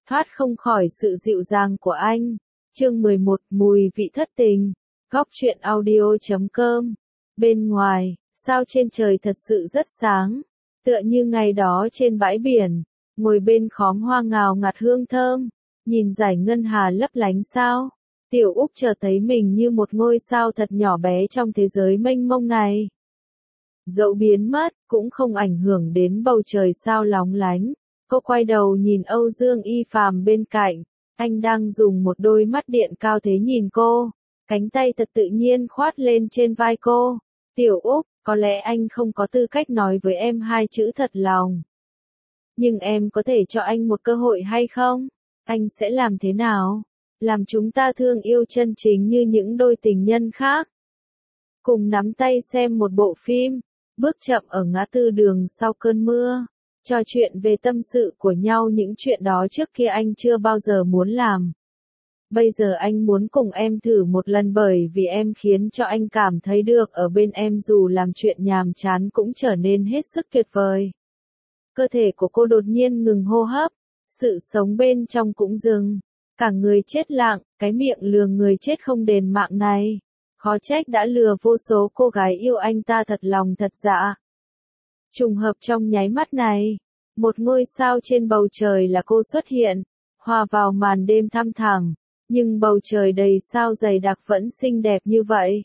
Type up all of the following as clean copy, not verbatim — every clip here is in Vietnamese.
thoát không khỏi sự dịu dàng của anh. Chương 11, mùi vị thất tình. Góc truyện audio.com. Bên ngoài, sao trên trời thật sự rất sáng, tựa như ngày đó trên bãi biển, ngồi bên khóm hoa ngào ngạt hương thơm, nhìn dải ngân hà lấp lánh sao. Tiểu Úc chợt thấy mình như một ngôi sao thật nhỏ bé trong thế giới mênh mông này. Dẫu biến mất, cũng không ảnh hưởng đến bầu trời sao lóng lánh. Cô quay đầu nhìn Âu Dương Y Phàm bên cạnh, anh đang dùng một đôi mắt điện cao thế nhìn cô, cánh tay thật tự nhiên khoát lên trên vai cô. Tiểu Úc, có lẽ anh không có tư cách nói với em hai chữ thật lòng. Nhưng em có thể cho anh một cơ hội hay không? Anh sẽ làm thế nào? Làm chúng ta thương yêu chân chính như những đôi tình nhân khác. Cùng nắm tay xem một bộ phim, bước chậm ở ngã tư đường sau cơn mưa, trò chuyện về tâm sự của nhau, những chuyện đó trước kia anh chưa bao giờ muốn làm. Bây giờ anh muốn cùng em thử một lần bởi vì em khiến cho anh cảm thấy được ở bên em dù làm chuyện nhàm chán cũng trở nên hết sức tuyệt vời. Cơ thể của cô đột nhiên ngừng hô hấp, sự sống bên trong cũng dừng. Cả người chết lặng, cái miệng lừa người chết không đền mạng này. Khó trách đã lừa vô số cô gái yêu anh ta thật lòng thật dạ. Trùng hợp trong nháy mắt này, một ngôi sao trên bầu trời là cô xuất hiện, hòa vào màn đêm thăm thẳm, nhưng bầu trời đầy sao dày đặc vẫn xinh đẹp như vậy.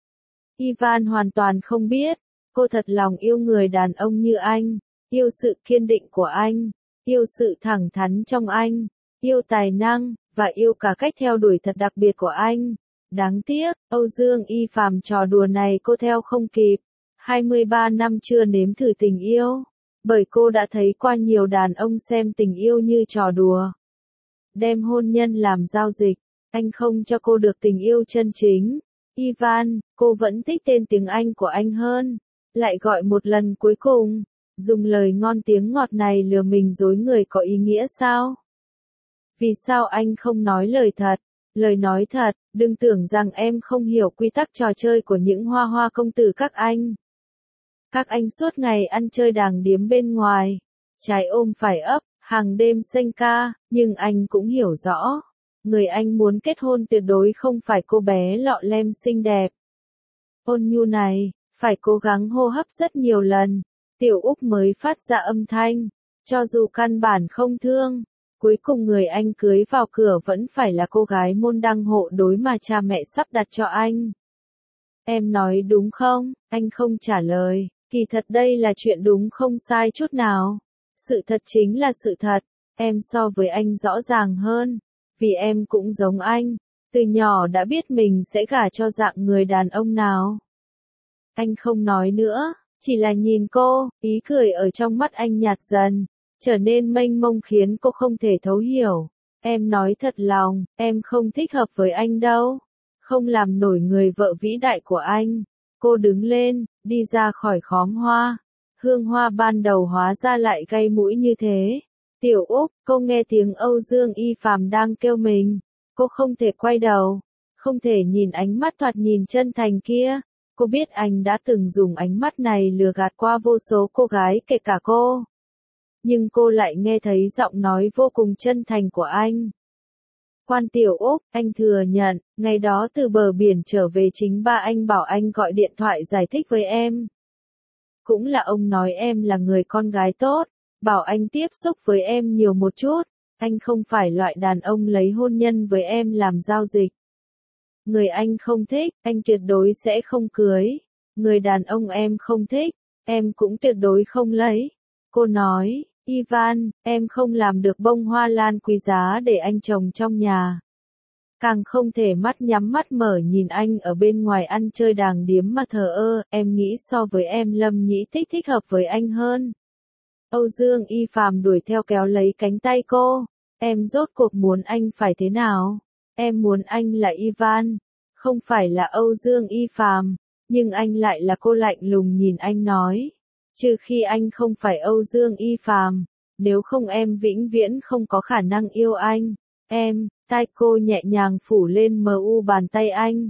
Ivan hoàn toàn không biết, cô thật lòng yêu người đàn ông như anh, yêu sự kiên định của anh, yêu sự thẳng thắn trong anh, yêu tài năng, và yêu cả cách theo đuổi thật đặc biệt của anh. Đáng tiếc, Âu Dương Y Phàm trò đùa này cô theo không kịp. 23 năm chưa nếm thử tình yêu, bởi cô đã thấy qua nhiều đàn ông xem tình yêu như trò đùa. Đem hôn nhân làm giao dịch, anh không cho cô được tình yêu chân chính. Ivan, cô vẫn thích tên tiếng Anh của anh hơn. Lại gọi một lần cuối cùng, dùng lời ngon tiếng ngọt này lừa mình dối người có ý nghĩa sao? Vì sao anh không nói lời thật? Lời nói thật, đừng tưởng rằng em không hiểu quy tắc trò chơi của những hoa hoa công tử các anh. Các anh suốt ngày ăn chơi đàng điếm bên ngoài, trái ôm phải ấp, hàng đêm xanh ca, nhưng anh cũng hiểu rõ, người anh muốn kết hôn tuyệt đối không phải cô bé lọ lem xinh đẹp. Ôn nhu này, phải cố gắng hô hấp rất nhiều lần, Tiểu Úc mới phát ra âm thanh, cho dù căn bản không thương. Cuối cùng người anh cưới vào cửa vẫn phải là cô gái môn đăng hộ đối mà cha mẹ sắp đặt cho anh. Em nói đúng không? Anh không trả lời. Kỳ thật đây là chuyện đúng không sai chút nào. Sự thật chính là sự thật. Em so với anh rõ ràng hơn. Vì em cũng giống anh. Từ nhỏ đã biết mình sẽ gả cho dạng người đàn ông nào. Anh không nói nữa. Chỉ là nhìn cô, ý cười ở trong mắt anh nhạt dần. Trở nên mênh mông khiến cô không thể thấu hiểu. Em nói thật lòng, em không thích hợp với anh đâu. Không làm nổi người vợ vĩ đại của anh. Cô đứng lên, đi ra khỏi khóm hoa. Hương hoa ban đầu hóa ra lại gây mũi như thế. Tiểu Úc, cô nghe tiếng Âu Dương Y Phàm đang kêu mình. Cô không thể quay đầu. Không thể nhìn ánh mắt thoạt nhìn chân thành kia. Cô biết anh đã từng dùng ánh mắt này lừa gạt qua vô số cô gái kể cả cô. Nhưng cô lại nghe thấy giọng nói vô cùng chân thành của anh. Quan Tiểu Úc, anh thừa nhận, ngày đó từ bờ biển trở về chính ba anh bảo anh gọi điện thoại giải thích với em. Cũng là ông nói em là người con gái tốt, bảo anh tiếp xúc với em nhiều một chút, anh không phải loại đàn ông lấy hôn nhân với em làm giao dịch. Người anh không thích, anh tuyệt đối sẽ không cưới. Người đàn ông em không thích, em cũng tuyệt đối không lấy. Cô nói. Ivan, em không làm được bông hoa lan quý giá để anh trồng trong nhà. Càng không thể mắt nhắm mắt mở nhìn anh ở bên ngoài ăn chơi đàng điếm mà thờ ơ, em nghĩ so với em Lâm Nhĩ Tích thích hợp với anh hơn. Âu Dương Y Phàm đuổi theo kéo lấy cánh tay cô, em rốt cuộc muốn anh phải thế nào? Em muốn anh là Ivan, không phải là Âu Dương Y Phàm, nhưng anh lại là cô lạnh lùng nhìn anh nói. Trừ khi anh không phải Âu Dương Y Phàm, nếu không em vĩnh viễn không có khả năng yêu anh. Em, tai cô nhẹ nhàng phủ lên bàn tay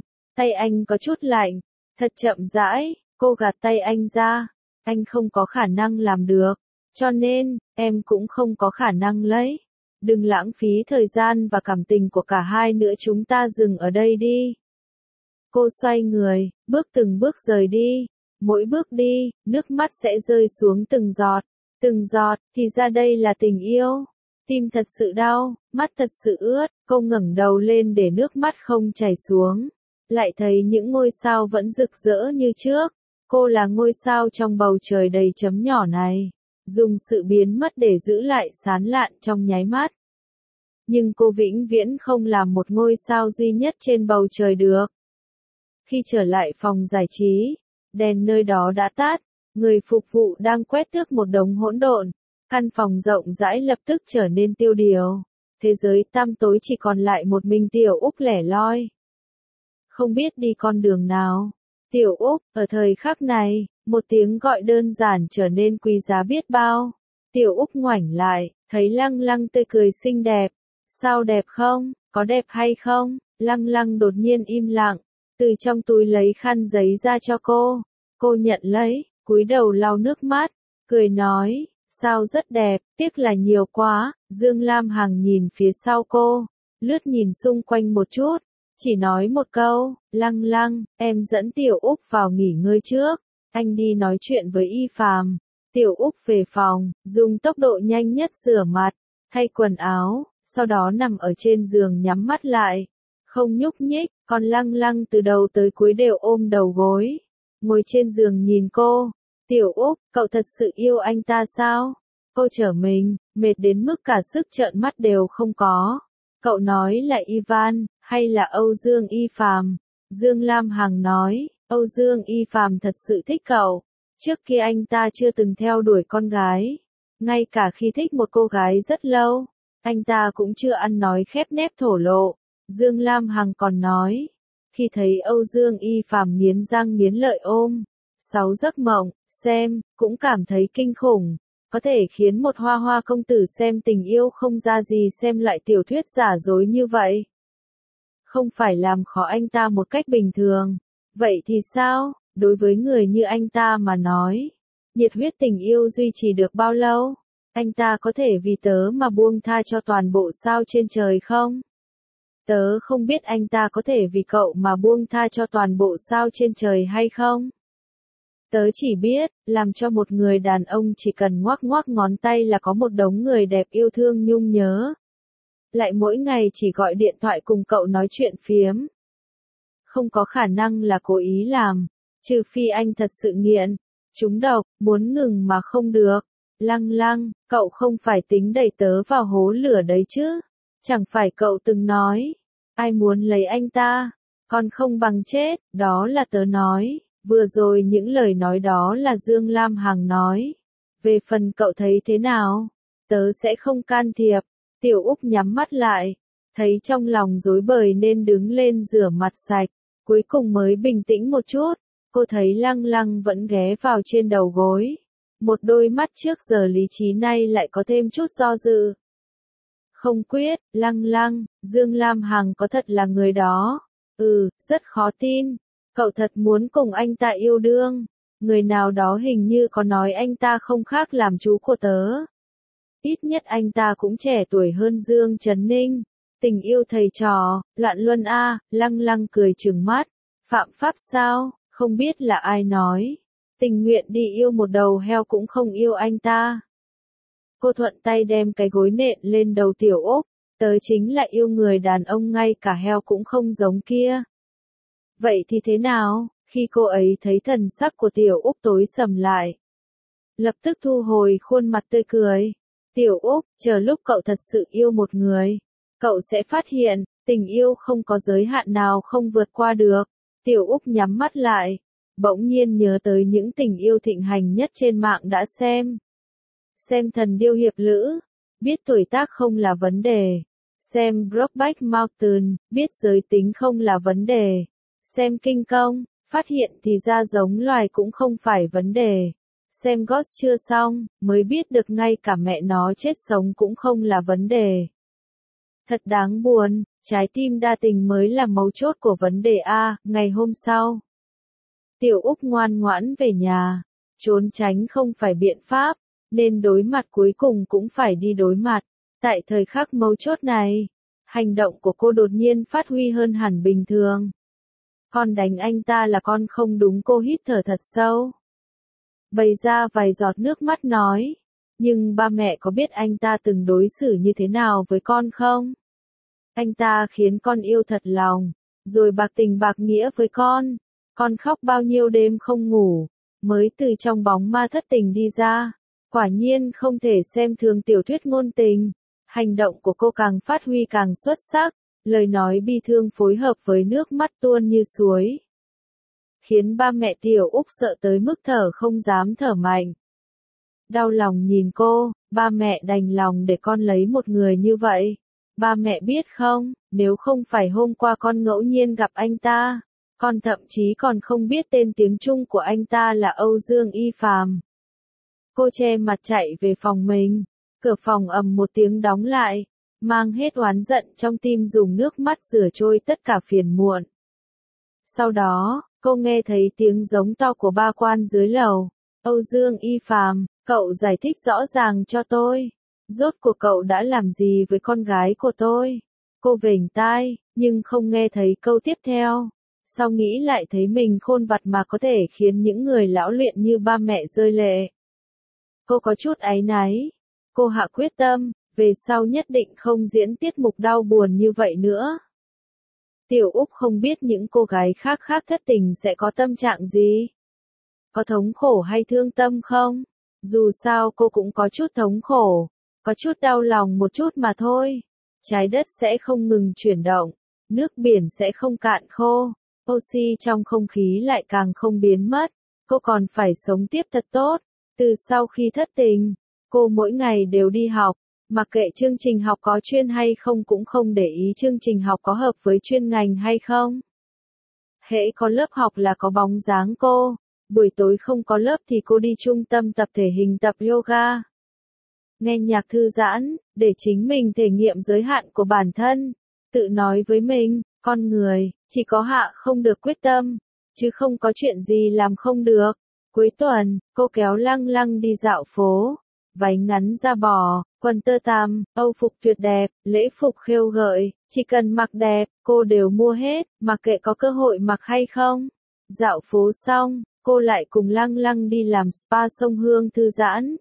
anh có chút lạnh, thật chậm rãi, cô gạt tay anh ra, anh không có khả năng làm được, cho nên, em cũng không có khả năng lấy. Đừng lãng phí thời gian và cảm tình của cả hai nữa, chúng ta dừng ở đây đi. Cô xoay người, bước từng bước rời đi. Mỗi bước đi, nước mắt sẽ rơi xuống từng giọt, thì ra đây là tình yêu. Tim thật sự đau, mắt thật sự ướt, cô ngẩng đầu lên để nước mắt không chảy xuống. Lại thấy những ngôi sao vẫn rực rỡ như trước. Cô là ngôi sao trong bầu trời đầy chấm nhỏ này. Dùng sự biến mất để giữ lại sáng lạn trong nháy mắt. Nhưng cô vĩnh viễn không làm một ngôi sao duy nhất trên bầu trời được. Khi trở lại phòng giải trí, đèn nơi đó đã tắt, người phục vụ đang quét tước một đống hỗn độn. Căn phòng rộng rãi lập tức trở nên tiêu điều. Thế giới tăm tối chỉ còn lại một mình Tiểu Úc lẻ loi. Không biết đi con đường nào. Tiểu Úc, ở thời khắc này, một tiếng gọi đơn giản trở nên quý giá biết bao. Tiểu Úc ngoảnh lại, thấy Lăng Lăng tươi cười xinh đẹp. Sao đẹp không? Có đẹp hay không? Lăng Lăng đột nhiên im lặng, từ trong túi lấy khăn giấy ra cho cô. Cô nhận lấy, cúi đầu lau nước mắt, cười nói, sao rất đẹp, tiếc là nhiều quá. Dương Lam Hằng nhìn phía sau cô, lướt nhìn xung quanh một chút, chỉ nói một câu, Lăng Lăng, em dẫn Tiểu Úc vào nghỉ ngơi trước, anh đi nói chuyện với Y Phàm. Tiểu Úc về phòng, dùng tốc độ nhanh nhất rửa mặt, thay quần áo, sau đó nằm ở trên giường nhắm mắt lại, không nhúc nhích, còn Lăng Lăng từ đầu tới cuối đều ôm đầu gối, ngồi trên giường nhìn cô. Tiểu Úc, cậu thật sự yêu anh ta sao? Cô trở mình, mệt đến mức cả sức trợn mắt đều không có. Cậu nói là Ivan, hay là Âu Dương Y Phàm? Dương Lam Hằng nói, Âu Dương Y Phàm thật sự thích cậu. Trước kia anh ta chưa từng theo đuổi con gái. Ngay cả khi thích một cô gái rất lâu, anh ta cũng chưa ăn nói khép nép thổ lộ. Dương Lam Hằng còn nói, khi thấy Âu Dương Y Phàm nghiến răng nghiến lợi ôm 6 giấc mộng, xem, cũng cảm thấy kinh khủng. Có thể khiến một hoa hoa công tử xem tình yêu không ra gì xem lại tiểu thuyết giả dối như vậy. Không phải làm khó anh ta một cách bình thường. Vậy thì sao, đối với người như anh ta mà nói, nhiệt huyết tình yêu duy trì được bao lâu? Anh ta có thể vì tớ mà buông tha cho toàn bộ sao trên trời không? Tớ không biết anh ta có thể vì cậu mà buông tha cho toàn bộ sao trên trời hay không? Tớ chỉ biết, làm cho một người đàn ông chỉ cần ngoắc ngoắc ngón tay là có một đống người đẹp yêu thương nhung nhớ. Lại mỗi ngày chỉ gọi điện thoại cùng cậu nói chuyện phiếm. Không có khả năng là cố ý làm, trừ phi anh thật sự nghiện, trúng độc, muốn ngừng mà không được. Lăng Lăng, cậu không phải tính đẩy tớ vào hố lửa đấy chứ? Chẳng phải cậu từng nói, ai muốn lấy anh ta, còn không bằng chết, đó là tớ nói. Vừa rồi những lời nói đó là Dương Lam Hằng nói. Về phần cậu thấy thế nào, tớ sẽ không can thiệp. Tiểu Úc nhắm mắt lại, thấy trong lòng rối bời nên đứng lên rửa mặt sạch, cuối cùng mới bình tĩnh một chút. Cô thấy Lăng Lăng vẫn ghé vào trên đầu gối. Một đôi mắt trước giờ lý trí nay lại có thêm chút do dự. Không quyết, Lăng Lăng, Dương Lam Hằng có thật là người đó? Rất khó tin. Cậu thật muốn cùng anh ta yêu đương. Người nào đó hình như có nói anh ta không khác làm chú của tớ. Ít nhất anh ta cũng trẻ tuổi hơn Dương Trấn Ninh. Tình yêu thầy trò, loạn luân a. Lăng Lăng cười trừng mắt. Phạm pháp sao, không biết là ai nói. Tình nguyện đi yêu một đầu heo cũng không yêu anh ta. Cô thuận tay đem cái gối nện lên đầu Tiểu Úc. Tớ chính là yêu người đàn ông ngay cả heo cũng không giống kia. Vậy thì thế nào? Khi cô ấy thấy thần sắc của Tiểu Úc tối sầm lại, lập tức thu hồi khuôn mặt tươi cười. Tiểu Úc, chờ lúc cậu thật sự yêu một người, cậu sẽ phát hiện, tình yêu không có giới hạn nào không vượt qua được. Tiểu Úc nhắm mắt lại, bỗng nhiên nhớ tới những tình yêu thịnh hành nhất trên mạng đã xem. Xem Thần Điêu Hiệp Lữ, biết tuổi tác không là vấn đề. Xem Brokeback Mountain, biết giới tính không là vấn đề. Xem Kinh Công, phát hiện thì ra giống loài cũng không phải vấn đề. Xem Ghost chưa xong, mới biết được ngay cả mẹ nó chết sống cũng không là vấn đề. Thật đáng buồn, trái tim đa tình mới là mấu chốt của vấn đề A. Ngày hôm sau, Tiểu Úc ngoan ngoãn về nhà, trốn tránh không phải biện pháp, nên đối mặt cuối cùng cũng phải đi đối mặt. Tại thời khắc mấu chốt này, hành động của cô đột nhiên phát huy hơn hẳn bình thường. Con đánh anh ta là con không đúng, cô hít thở thật sâu. Bày ra vài giọt nước mắt nói. Nhưng ba mẹ có biết anh ta từng đối xử như thế nào với con không? Anh ta khiến con yêu thật lòng, rồi bạc tình bạc nghĩa với con khóc bao nhiêu đêm không ngủ, mới từ trong bóng ma thất tình đi ra. Quả nhiên không thể xem thường tiểu thuyết ngôn tình. Hành động của cô càng phát huy càng xuất sắc, lời nói bi thương phối hợp với nước mắt tuôn như suối, khiến ba mẹ Tiểu Úc sợ tới mức thở không dám thở mạnh. Đau lòng nhìn cô, ba mẹ đành lòng để con lấy một người như vậy. Ba mẹ biết không, nếu không phải hôm qua con ngẫu nhiên gặp anh ta, con thậm chí còn không biết tên tiếng Trung của anh ta là Âu Dương Y Phàm. Cô che mặt chạy về phòng mình, cửa phòng ầm một tiếng đóng lại, mang hết oán giận trong tim dùng nước mắt rửa trôi tất cả phiền muộn. Sau đó, cô nghe thấy tiếng giống to của ba quan dưới lầu. Âu Dương Y Phàm, cậu giải thích rõ ràng cho tôi. Rốt cuộc cậu đã làm gì với con gái của tôi? Cô vểnh tai, nhưng không nghe thấy câu tiếp theo. Sau nghĩ lại thấy mình khôn vặt mà có thể khiến những người lão luyện như ba mẹ rơi lệ. Cô có chút áy náy. Cô hạ quyết tâm, về sau nhất định không diễn tiết mục đau buồn như vậy nữa. Tiểu Úc không biết những cô gái khác thất tình sẽ có tâm trạng gì. Có thống khổ hay thương tâm không? Dù sao cô cũng có chút thống khổ, có chút đau lòng một chút mà thôi. Trái đất sẽ không ngừng chuyển động, nước biển sẽ không cạn khô, oxy trong không khí lại càng không biến mất. Cô còn phải sống tiếp thật tốt. Từ sau khi thất tình, cô mỗi ngày đều đi học, mặc kệ chương trình học có chuyên hay không cũng không để ý chương trình học có hợp với chuyên ngành hay không. Hễ có lớp học là có bóng dáng cô, buổi tối không có lớp thì cô đi trung tâm tập thể hình tập yoga. Nghe nhạc thư giãn, để chính mình thể nghiệm giới hạn của bản thân, tự nói với mình, con người, chỉ có hạ không được quyết tâm, chứ không có chuyện gì làm không được. Cuối tuần, cô kéo Lăng Lăng đi dạo phố. Váy ngắn da bò, quần tơ tằm, âu phục tuyệt đẹp, lễ phục khêu gợi, chỉ cần mặc đẹp, cô đều mua hết, mặc kệ có cơ hội mặc hay không. Dạo phố xong, cô lại cùng Lăng Lăng đi làm spa sông Hương thư giãn.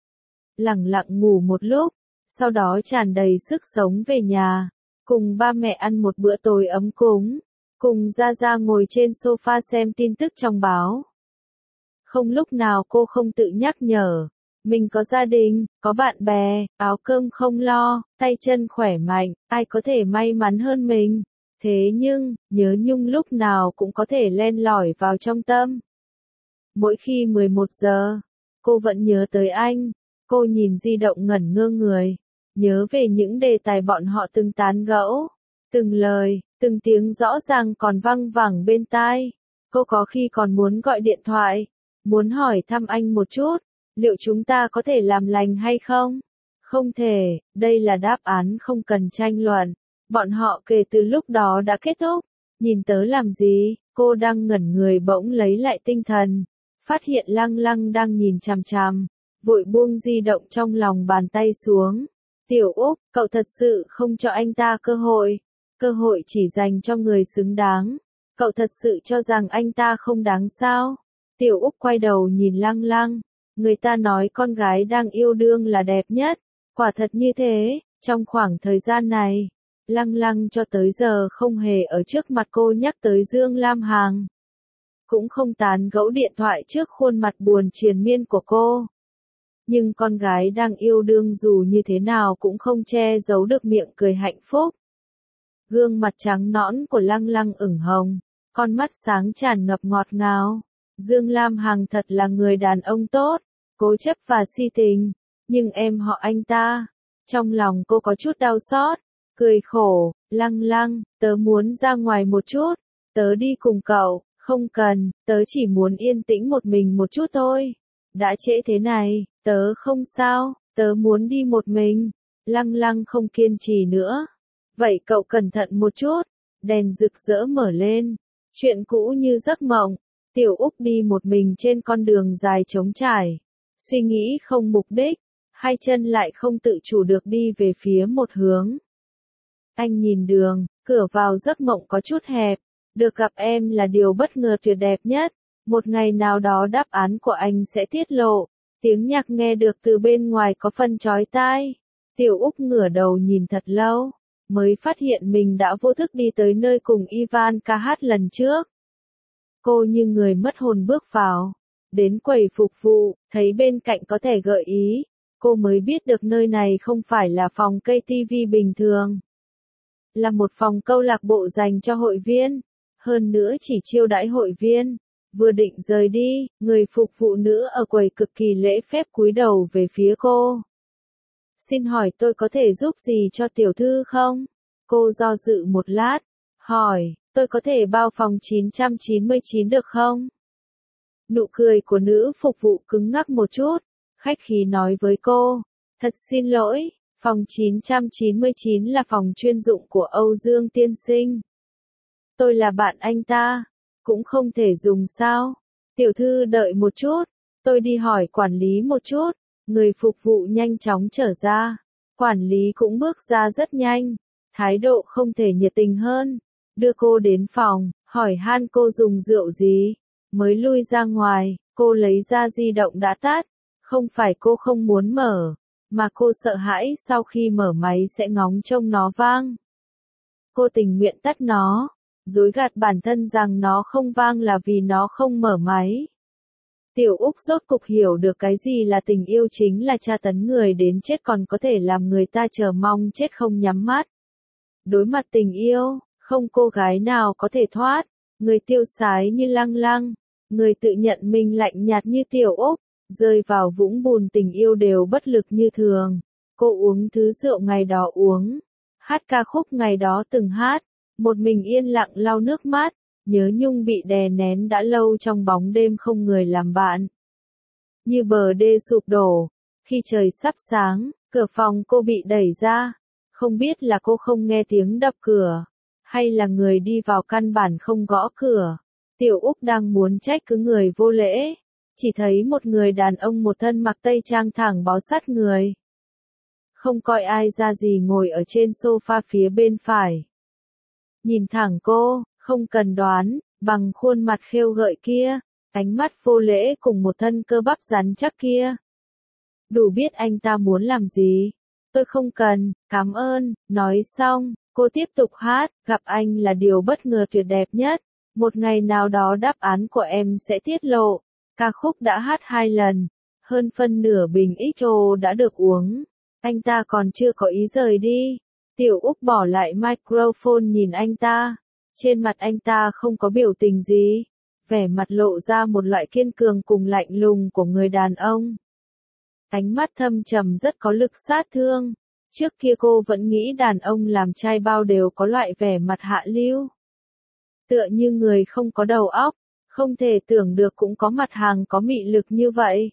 Lẳng lặng ngủ một lúc, sau đó tràn đầy sức sống về nhà, cùng ba mẹ ăn một bữa tối ấm cúng, cùng Gia Gia ngồi trên sofa xem tin tức trong báo. Không lúc nào cô không tự nhắc nhở, mình có gia đình, có bạn bè, áo cơm không lo, tay chân khỏe mạnh, ai có thể may mắn hơn mình. Thế nhưng, nhớ nhung lúc nào cũng có thể len lỏi vào trong tâm. Mỗi khi 11 giờ, cô vẫn nhớ tới anh. Cô nhìn di động ngẩn ngơ người, nhớ về những đề tài bọn họ từng tán gẫu. Từng lời, từng tiếng rõ ràng còn văng vẳng bên tai. Cô có khi còn muốn gọi điện thoại, muốn hỏi thăm anh một chút, liệu chúng ta có thể làm lành hay không? Không thể, đây là đáp án không cần tranh luận. Bọn họ kể từ lúc đó đã kết thúc. Nhìn tớ làm gì? Cô đang ngẩn người bỗng lấy lại tinh thần, phát hiện Lăng Lăng đang nhìn chằm chằm, vội buông di động trong lòng bàn tay xuống. Tiểu Úc, cậu thật sự không cho anh ta cơ hội chỉ dành cho người xứng đáng. Cậu thật sự cho rằng anh ta không đáng sao? Tiểu Úc quay đầu nhìn Lăng Lăng, người ta nói con gái đang yêu đương là đẹp nhất, quả thật như thế. Trong khoảng thời gian này, Lăng Lăng cho tới giờ không hề ở trước mặt cô nhắc tới Dương Lam Hằng, cũng không tán gẫu điện thoại trước khuôn mặt buồn triền miên của cô. Nhưng con gái đang yêu đương dù như thế nào cũng không che giấu được miệng cười hạnh phúc. Gương mặt trắng nõn của Lăng Lăng ửng hồng, con mắt sáng tràn ngập ngọt ngào. Dương Lam Hằng thật là người đàn ông tốt, cố chấp và si tình, nhưng em họ anh ta. Trong lòng cô có chút đau xót, cười khổ, Lăng Lăng, tớ muốn ra ngoài một chút, tớ đi cùng cậu. Không cần, tớ chỉ muốn yên tĩnh một mình một chút thôi. Đã trễ thế này, tớ không sao, tớ muốn đi một mình. Lăng Lăng không kiên trì nữa. Vậy cậu cẩn thận một chút. Đèn rực rỡ mở lên. Chuyện cũ như giấc mộng. Tiểu Úc đi một mình trên con đường dài trống trải. Suy nghĩ không mục đích. hai chân lại không tự chủ được đi về phía một hướng. Anh nhìn đường, cửa vào giấc mộng có chút hẹp, được gặp em là điều bất ngờ tuyệt đẹp nhất, một ngày nào đó đáp án của anh sẽ tiết lộ, tiếng nhạc nghe được từ bên ngoài có phần chói tai. Tiểu Úc ngửa đầu nhìn thật lâu, mới phát hiện mình đã vô thức đi tới nơi cùng Ivan ca hát lần trước. Cô như người mất hồn bước vào, đến quầy phục vụ, thấy bên cạnh có thẻ gợi ý, cô mới biết được nơi này không phải là phòng KTV bình thường, là một phòng câu lạc bộ dành cho hội viên, hơn nữa chỉ chiêu đãi hội viên. Vừa định rời đi, người phục vụ nữ ở quầy cực kỳ lễ phép cúi đầu về phía cô. Xin hỏi tôi có thể giúp gì cho tiểu thư không? Cô do dự một lát, hỏi, tôi có thể bao phòng 999 được không? Nụ cười của nữ phục vụ cứng ngắc một chút, khách khí nói với cô, thật xin lỗi, phòng 999 là phòng chuyên dụng của Âu Dương tiên sinh. Tôi là bạn anh ta, cũng không thể dùng sao? Tiểu thư đợi một chút, tôi đi hỏi quản lý một chút. Người phục vụ nhanh chóng trở ra, quản lý cũng bước ra rất nhanh, thái độ không thể nhiệt tình hơn, đưa cô đến phòng, hỏi han cô dùng rượu gì, mới lui ra ngoài, cô lấy ra di động đã tắt, không phải cô không muốn mở, mà cô sợ hãi sau khi mở máy sẽ ngóng trông nó vang. Cô tình nguyện tắt nó, dối gạt bản thân rằng nó không vang là vì nó không mở máy. Tiểu Úc rốt cục hiểu được cái gì là tình yêu chính là tra tấn người đến chết còn có thể làm người ta chờ mong chết không nhắm mắt. Đối mặt tình yêu, không cô gái nào có thể thoát, người tiêu sái như Lăng Lăng, người tự nhận mình lạnh nhạt như Tiểu Úc, rơi vào vũng bùn tình yêu đều bất lực như thường. Cô uống thứ rượu ngày đó uống, hát ca khúc ngày đó từng hát, một mình yên lặng lau nước mắt. Nhớ nhung bị đè nén đã lâu trong bóng đêm không người làm bạn. Như bờ đê sụp đổ, khi trời sắp sáng, cửa phòng cô bị đẩy ra, không biết là cô không nghe tiếng đập cửa, hay là người đi vào căn bản không gõ cửa. Tiểu Úc đang muốn trách cứ người vô lễ, chỉ thấy một người đàn ông một thân mặc tây trang thẳng bó sát người. Không coi ai ra gì ngồi ở trên sofa phía bên phải. Nhìn thẳng cô, không cần đoán, bằng khuôn mặt khêu gợi kia, ánh mắt vô lễ cùng một thân cơ bắp rắn chắc kia. Đủ biết anh ta muốn làm gì. Tôi không cần, cảm ơn, nói xong, cô tiếp tục hát, gặp anh là điều bất ngờ tuyệt đẹp nhất. Một ngày nào đó đáp án của em sẽ tiết lộ. Ca khúc đã hát 2 lần, hơn phân nửa bình XO đã được uống. Anh ta còn chưa có ý rời đi. Tiểu Úc bỏ lại microphone nhìn anh ta. Trên mặt anh ta không có biểu tình gì, vẻ mặt lộ ra một loại kiên cường cùng lạnh lùng của người đàn ông. Ánh mắt thâm trầm rất có lực sát thương. Trước kia cô vẫn nghĩ đàn ông làm trai bao đều có loại vẻ mặt hạ lưu. Tựa như người không có đầu óc, không thể tưởng được cũng có mặt hàng có mị lực như vậy.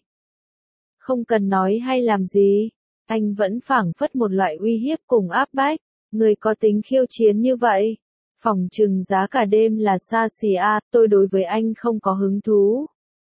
Không cần nói hay làm gì, anh vẫn phảng phất một loại uy hiếp cùng áp bách, người có tính khiêu chiến như vậy. Phỏng chừng giá cả đêm là xa xỉ à, tôi đối với anh không có hứng thú.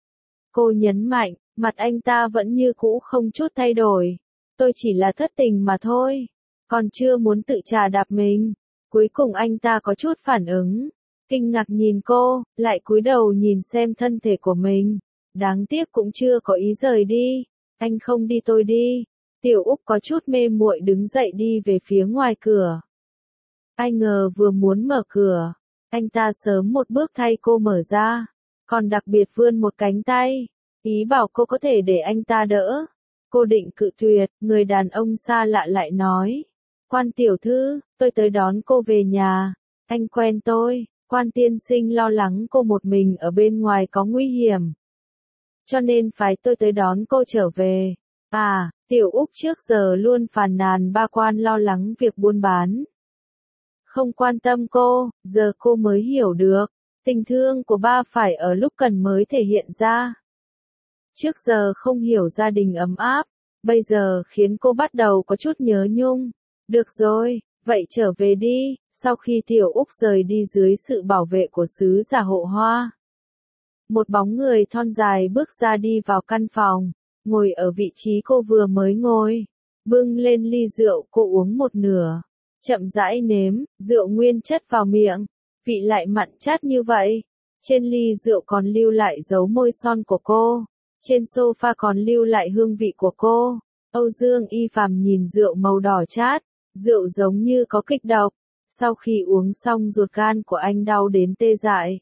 Cô nhấn mạnh, mặt anh ta vẫn như cũ không chút thay đổi. Tôi chỉ là thất tình mà thôi. Còn chưa muốn tự trà đạp mình. Cuối cùng anh ta có chút phản ứng. Kinh ngạc nhìn cô, lại cúi đầu nhìn xem thân thể của mình. Đáng tiếc cũng chưa có ý rời đi. Anh không đi tôi đi. Tiểu Úc có chút mê muội đứng dậy đi về phía ngoài cửa. Ai ngờ vừa muốn mở cửa, anh ta sớm một bước thay cô mở ra, còn đặc biệt vươn một cánh tay, ý bảo cô có thể để anh ta đỡ. Cô định cự tuyệt, người đàn ông xa lạ lại nói, Quan tiểu thư, tôi tới đón cô về nhà, anh quen tôi. Quan tiên sinh lo lắng cô một mình ở bên ngoài có nguy hiểm, cho nên phái tôi tới đón cô trở về. À, Tiểu Úc trước giờ luôn phàn nàn ba Quan lo lắng việc buôn bán, không quan tâm cô, giờ cô mới hiểu được, tình thương của ba phải ở lúc cần mới thể hiện ra. Trước giờ không hiểu gia đình ấm áp, bây giờ khiến cô bắt đầu có chút nhớ nhung. Được rồi, vậy trở về đi. Sau khi Tiểu Úc rời đi dưới sự bảo vệ của sứ giả hộ hoa, một bóng người thon dài bước ra đi vào căn phòng. ngồi ở vị trí cô vừa mới ngồi, bưng lên ly rượu cô uống một nửa, chậm rãi nếm, rượu nguyên chất vào miệng, vị lại mặn chát như vậy. Trên ly rượu còn lưu lại dấu môi son của cô, trên sofa còn lưu lại hương vị của cô. Âu Dương Y Phàm nhìn rượu màu đỏ chát, rượu giống như có kịch độc. Sau khi uống xong ruột gan của anh đau đến tê dại.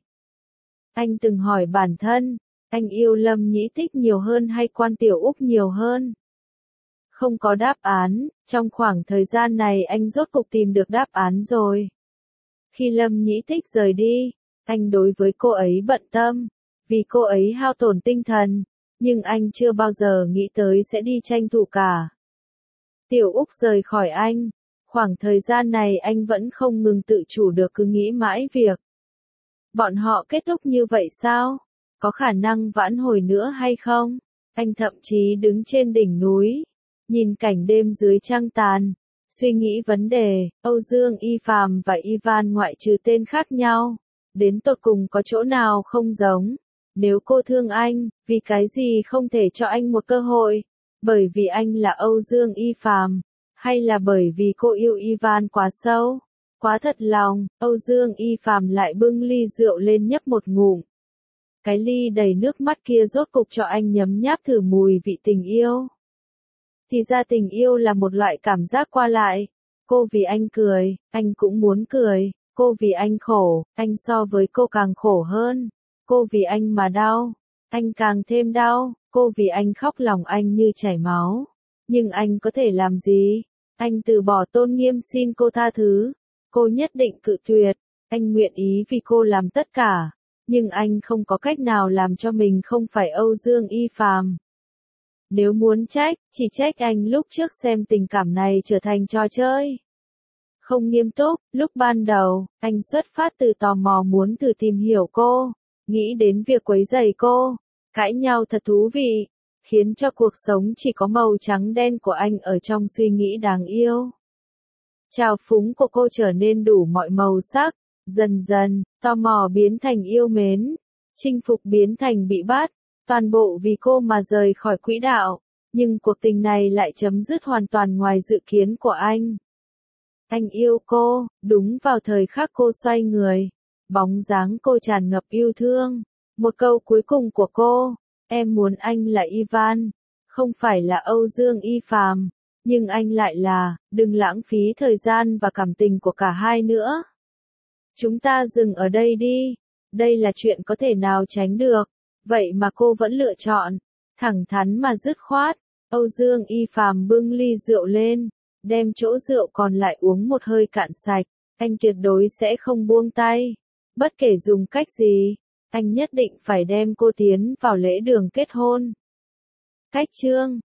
Anh từng hỏi bản thân, anh yêu Lâm Nhĩ Tích nhiều hơn hay Quan Tiểu Úc nhiều hơn? Không có đáp án, trong khoảng thời gian này anh rốt cục tìm được đáp án rồi. Khi Lâm Nhĩ Tích rời đi, anh đối với cô ấy bận tâm, vì cô ấy hao tổn tinh thần, nhưng anh chưa bao giờ nghĩ tới sẽ đi tranh thủ cả. Tiểu Úc rời khỏi anh, khoảng thời gian này anh vẫn không ngừng tự chủ được cứ nghĩ mãi việc. Bọn họ kết thúc như vậy sao? Có khả năng vãn hồi nữa hay không? Anh thậm chí đứng trên đỉnh núi, nhìn cảnh đêm dưới trăng tàn, suy nghĩ vấn đề, Âu Dương Y Phàm và Ivan ngoại trừ tên khác nhau, đến tột cùng có chỗ nào không giống? Nếu cô thương anh, vì cái gì không thể cho anh một cơ hội? Bởi vì anh là Âu Dương Y Phàm, hay là bởi vì cô yêu Ivan quá sâu, quá thật lòng? Âu Dương Y Phàm lại bưng ly rượu lên nhấp một ngụm. Cái ly đầy nước mắt kia rốt cục cho anh nhấm nháp thử mùi vị tình yêu. Thì ra tình yêu là một loại cảm giác qua lại. Cô vì anh cười, anh cũng muốn cười. Cô vì anh khổ, anh so với cô càng khổ hơn. Cô vì anh mà đau, anh càng thêm đau. Cô vì anh khóc lòng anh như chảy máu. Nhưng anh có thể làm gì? Anh từ bỏ tôn nghiêm xin cô tha thứ. Cô nhất định cự tuyệt. Anh nguyện ý vì cô làm tất cả. Nhưng anh không có cách nào làm cho mình không phải Âu Dương Y Phàm. Nếu muốn trách, chỉ trách anh lúc trước xem tình cảm này trở thành trò chơi. Không nghiêm túc, lúc ban đầu, anh xuất phát từ tò mò muốn thử tìm hiểu cô, nghĩ đến việc quấy rầy cô, cãi nhau thật thú vị, khiến cho cuộc sống chỉ có màu trắng đen của anh ở trong suy nghĩ đáng yêu. Trào phúng của cô trở nên đủ mọi màu sắc, dần dần, tò mò biến thành yêu mến, chinh phục biến thành bị bắt, toàn bộ vì cô mà rời khỏi quỹ đạo, nhưng cuộc tình này lại chấm dứt hoàn toàn ngoài dự kiến của anh. Anh yêu cô, đúng vào thời khắc cô xoay người, bóng dáng cô tràn ngập yêu thương, một câu cuối cùng của cô, em muốn anh là Ivan, không phải là Âu Dương Y Phàm, nhưng anh lại là, đừng lãng phí thời gian và cảm tình của cả hai nữa. Chúng ta dừng ở đây đi, đây là chuyện có thể nào tránh được, vậy mà cô vẫn lựa chọn, thẳng thắn mà dứt khoát. Âu Dương Y Phàm bưng ly rượu lên, đem chỗ rượu còn lại uống một hơi cạn sạch, anh tuyệt đối sẽ không buông tay, bất kể dùng cách gì, anh nhất định phải đem cô tiến vào lễ đường kết hôn. Cách chương